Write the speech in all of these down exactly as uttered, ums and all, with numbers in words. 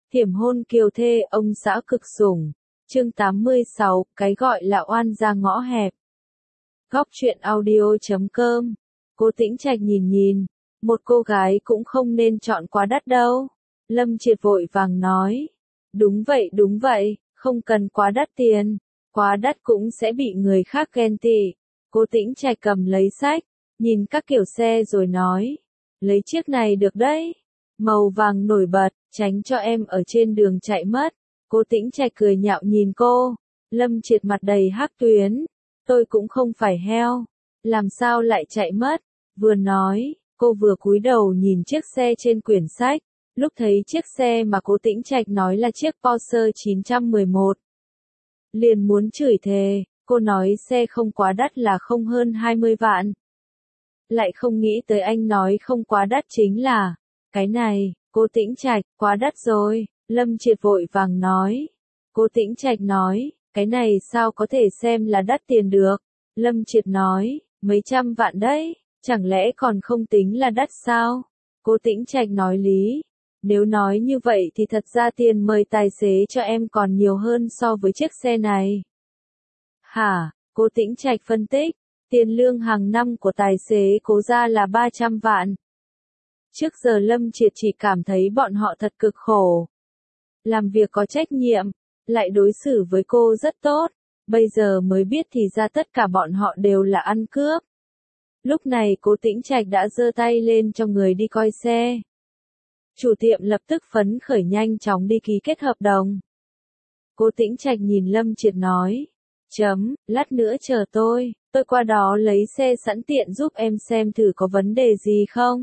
Thiểm hôn kiều thê ông xã cực sủng. Chương tám mươi sáu, cái gọi là oan gia ngõ hẹp. Góc truyện audio chấm com. Cô Tĩnh Trạch nhìn nhìn, một cô gái cũng không nên chọn quá đắt đâu. Lâm Triệt vội vàng nói. Đúng vậy đúng vậy, không cần quá đắt tiền, quá đắt cũng sẽ bị người khác ghen tị. Cô Tĩnh Trạch cầm lấy sách, nhìn các kiểu xe rồi nói. Lấy chiếc này được đấy, màu vàng nổi bật, tránh cho em ở trên đường chạy mất. Cô Tĩnh Trạch cười nhạo nhìn cô. Lâm Triệt mặt đầy hắc tuyến. Tôi cũng không phải heo, làm sao lại chạy mất. Vừa nói, cô vừa cúi đầu nhìn chiếc xe trên quyển sách. Lúc thấy chiếc xe mà cô Tĩnh Trạch nói là chiếc Porsche chín một một. Liền muốn chửi thề, cô nói xe không quá đắt là không hơn hai mươi vạn. Lại không nghĩ tới anh nói không quá đắt chính là, cái này, cô Tĩnh Trạch, quá đắt rồi. Lâm Triệt vội vàng nói. Cô Tĩnh Trạch nói, cái này sao có thể xem là đắt tiền được. Lâm Triệt nói, mấy trăm vạn đấy, chẳng lẽ còn không tính là đắt sao? Cô Tĩnh Trạch nói lý. Nếu nói như vậy thì thật ra tiền mời tài xế cho em còn nhiều hơn so với chiếc xe này. Hả? Cô Tĩnh Trạch phân tích, tiền lương hàng năm của tài xế cố ra là ba trăm vạn. Trước giờ Lâm Triệt chỉ cảm thấy bọn họ thật cực khổ. Làm việc có trách nhiệm, lại đối xử với cô rất tốt. Bây giờ mới biết thì ra tất cả bọn họ đều là ăn cướp. Lúc này cô Tĩnh Trạch đã giơ tay lên cho người đi coi xe. Chủ tiệm lập tức phấn khởi nhanh chóng đi ký kết hợp đồng. Cô Tĩnh Trạch nhìn Lâm Triệt nói. Chấm, lát nữa chờ tôi, tôi qua đó lấy xe sẵn tiện giúp em xem thử có vấn đề gì không.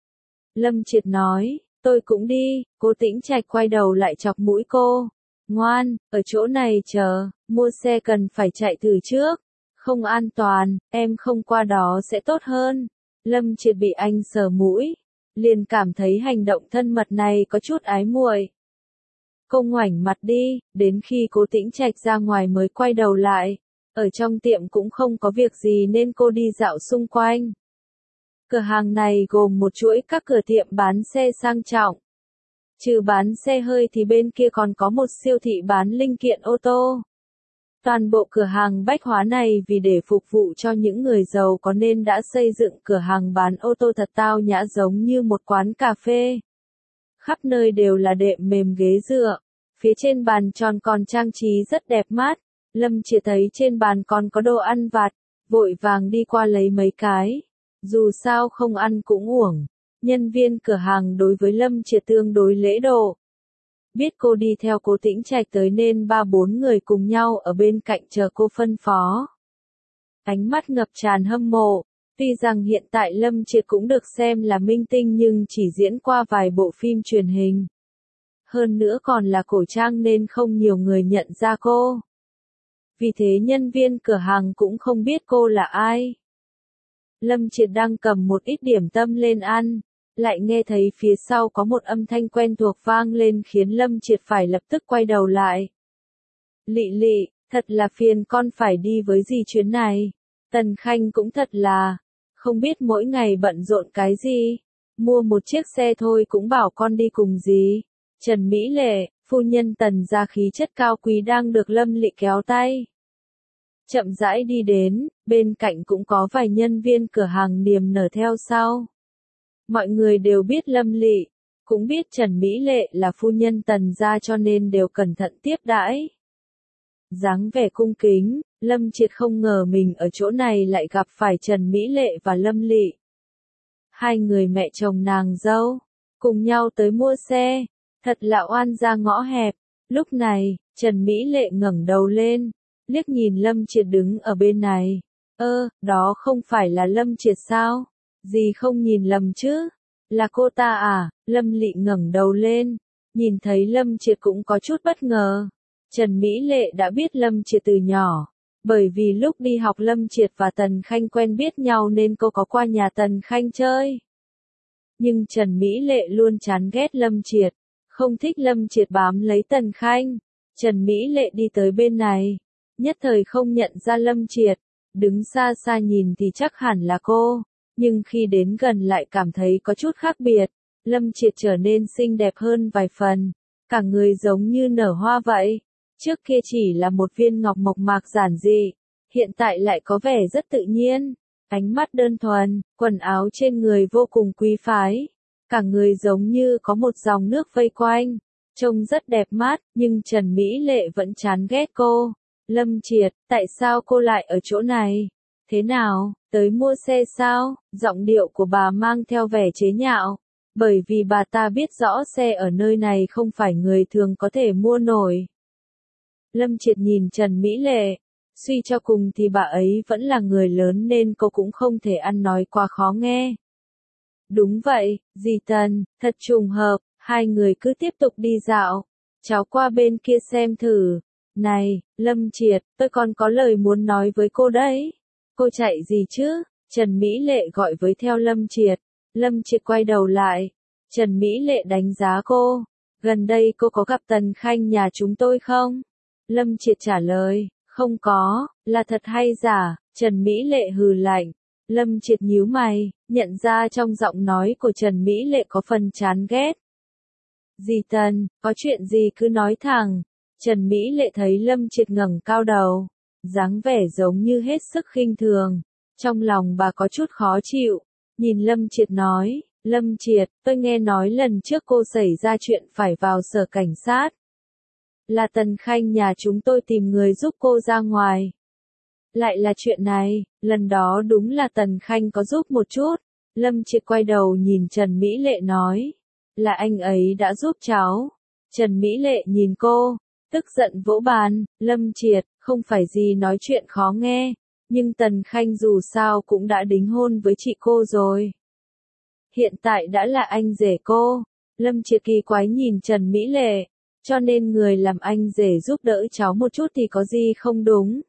Lâm Triệt nói, tôi cũng đi. Cô Tĩnh Trạch quay đầu lại chọc mũi cô. Ngoan, ở chỗ này chờ, mua xe cần phải chạy thử trước. Không an toàn, em không qua đó sẽ tốt hơn. Lâm Triệt bị anh sờ mũi, liền cảm thấy hành động thân mật này có chút ái muội. Cô ngoảnh mặt đi, đến khi cô Tĩnh Trạch ra ngoài mới quay đầu lại. Ở trong tiệm cũng không có việc gì nên cô đi dạo xung quanh. Cửa hàng này gồm một chuỗi các cửa tiệm bán xe sang trọng. Trừ bán xe hơi thì bên kia còn có một siêu thị bán linh kiện ô tô. Toàn bộ cửa hàng bách hóa này vì để phục vụ cho những người giàu có nên đã xây dựng cửa hàng bán ô tô thật tao nhã giống như một quán cà phê. Khắp nơi đều là đệm mềm ghế dựa. Phía trên bàn tròn còn trang trí rất đẹp mắt. Lâm Triệt thấy trên bàn còn có đồ ăn vặt, vội vàng đi qua lấy mấy cái. Dù sao không ăn cũng uổng. Nhân viên cửa hàng đối với Lâm Triệt tương đối lễ độ. Biết cô đi theo cô Tĩnh Trạch tới nên ba bốn người cùng nhau ở bên cạnh chờ cô phân phó. Ánh mắt ngập tràn hâm mộ. Tuy rằng hiện tại Lâm Triệt cũng được xem là minh tinh nhưng chỉ diễn qua vài bộ phim truyền hình. Hơn nữa còn là cổ trang nên không nhiều người nhận ra cô. Vì thế nhân viên cửa hàng cũng không biết cô là ai. Lâm Triệt đang cầm một ít điểm tâm lên ăn, lại nghe thấy phía sau có một âm thanh quen thuộc vang lên khiến Lâm Triệt phải lập tức quay đầu lại. Lị Lị, thật là phiền con phải đi với gì chuyến này. Tần Khanh cũng thật là, không biết mỗi ngày bận rộn cái gì. Mua một chiếc xe thôi cũng bảo con đi cùng gì. Trần Mỹ Lệ, phu nhân Tần gia khí chất cao quý đang được Lâm Lị kéo tay. Chậm rãi đi đến, bên cạnh cũng có vài nhân viên cửa hàng niềm nở theo sau. Mọi người đều biết Lâm Lị, cũng biết Trần Mỹ Lệ là phu nhân Tần gia cho nên đều cẩn thận tiếp đãi. Dáng vẻ cung kính, Lâm Triệt không ngờ mình ở chỗ này lại gặp phải Trần Mỹ Lệ và Lâm Lị. Hai người mẹ chồng nàng dâu, cùng nhau tới mua xe, thật là oan gia ngõ hẹp. Lúc này, Trần Mỹ Lệ ngẩng đầu lên, liếc nhìn Lâm Triệt đứng ở bên này. Ơ, đó không phải là Lâm Triệt sao? Dì không nhìn lầm chứ? Là cô ta à? Lâm Lị ngẩng đầu lên, nhìn thấy Lâm Triệt cũng có chút bất ngờ. Trần Mỹ Lệ đã biết Lâm Triệt từ nhỏ, bởi vì lúc đi học Lâm Triệt và Tần Khanh quen biết nhau nên cô có qua nhà Tần Khanh chơi. Nhưng Trần Mỹ Lệ luôn chán ghét Lâm Triệt, không thích Lâm Triệt bám lấy Tần Khanh. Trần Mỹ Lệ đi tới bên này, nhất thời không nhận ra Lâm Triệt, đứng xa xa nhìn thì chắc hẳn là cô, nhưng khi đến gần lại cảm thấy có chút khác biệt. Lâm Triệt trở nên xinh đẹp hơn vài phần, cả người giống như nở hoa vậy. Trước kia chỉ là một viên ngọc mộc mạc giản dị, hiện tại lại có vẻ rất tự nhiên. Ánh mắt đơn thuần, quần áo trên người vô cùng quý phái. Cả người giống như có một dòng nước vây quanh. Trông rất đẹp mắt, nhưng Trần Mỹ Lệ vẫn chán ghét cô. Lâm Triệt, tại sao cô lại ở chỗ này? Thế nào, tới mua xe sao? Giọng điệu của bà mang theo vẻ chế nhạo. Bởi vì bà ta biết rõ xe ở nơi này không phải người thường có thể mua nổi. Lâm Triệt nhìn Trần Mỹ Lệ. Suy cho cùng thì bà ấy vẫn là người lớn nên cô cũng không thể ăn nói quá khó nghe. Đúng vậy, dì Tần, thật trùng hợp, hai người cứ tiếp tục đi dạo. Cháu qua bên kia xem thử. Này, Lâm Triệt, tôi còn có lời muốn nói với cô đấy. Cô chạy gì chứ? Trần Mỹ Lệ gọi với theo Lâm Triệt. Lâm Triệt quay đầu lại. Trần Mỹ Lệ đánh giá cô. Gần đây cô có gặp Tần Khanh nhà chúng tôi không? Lâm Triệt trả lời. Không có, là thật hay giả? Trần Mỹ Lệ hừ lạnh. Lâm Triệt nhíu mày, nhận ra trong giọng nói của Trần Mỹ Lệ có phần chán ghét. Dì Tần, có chuyện gì cứ nói thẳng. Trần Mỹ Lệ thấy Lâm Triệt ngẩng cao đầu, dáng vẻ giống như hết sức khinh thường. Trong lòng bà có chút khó chịu, nhìn Lâm Triệt nói, Lâm Triệt, tôi nghe nói lần trước cô xảy ra chuyện phải vào sở cảnh sát. Là Tần Khanh nhà chúng tôi tìm người giúp cô ra ngoài. Lại là chuyện này, lần đó đúng là Tần Khanh có giúp một chút. Lâm Triệt quay đầu nhìn Trần Mỹ Lệ nói, là anh ấy đã giúp cháu. Trần Mỹ Lệ nhìn cô, tức giận vỗ bàn, Lâm Triệt, không phải gì nói chuyện khó nghe, nhưng Tần Khanh dù sao cũng đã đính hôn với chị cô rồi. Hiện tại đã là anh rể cô. Lâm Triệt kỳ quái nhìn Trần Mỹ Lệ, cho nên người làm anh rể giúp đỡ cháu một chút thì có gì không đúng.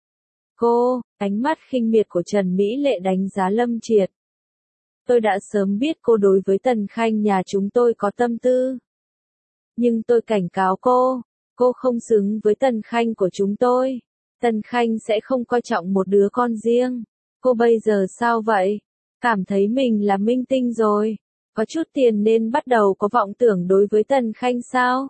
Cô, ánh mắt khinh miệt của Trần Mỹ Lệ đánh giá Lâm Triệt. Tôi đã sớm biết cô đối với Tần Khanh nhà chúng tôi có tâm tư. Nhưng tôi cảnh cáo cô, cô không xứng với Tần Khanh của chúng tôi. Tần Khanh sẽ không coi trọng một đứa con riêng. Cô bây giờ sao vậy? Cảm thấy mình là minh tinh rồi. Có chút tiền nên bắt đầu có vọng tưởng đối với Tần Khanh sao?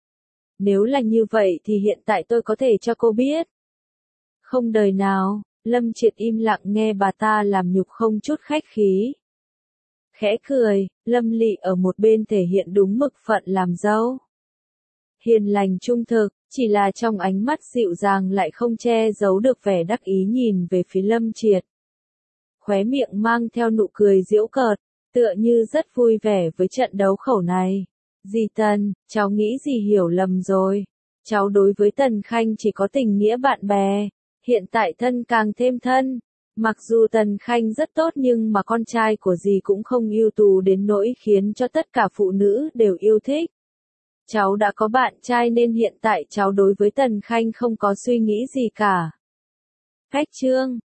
Nếu là như vậy thì hiện tại tôi có thể cho cô biết. Không đời nào, Lâm Triệt im lặng nghe bà ta làm nhục không chút khách khí. Khẽ cười, Lâm Lị ở một bên thể hiện đúng mực phận làm dâu. Hiền lành trung thực, chỉ là trong ánh mắt dịu dàng lại không che giấu được vẻ đắc ý nhìn về phía Lâm Triệt. Khóe miệng mang theo nụ cười giễu cợt, tựa như rất vui vẻ với trận đấu khẩu này. Dì Tần, cháu nghĩ dì hiểu lầm rồi. Cháu đối với Tần Khanh chỉ có tình nghĩa bạn bè, hiện tại thân càng thêm thân. Mặc dù Tần Khanh rất tốt nhưng mà con trai của dì cũng không ưu tú đến nỗi khiến cho tất cả phụ nữ đều yêu thích. Cháu đã có bạn trai nên hiện tại cháu đối với Tần Khanh không có suy nghĩ gì cả. Cách chương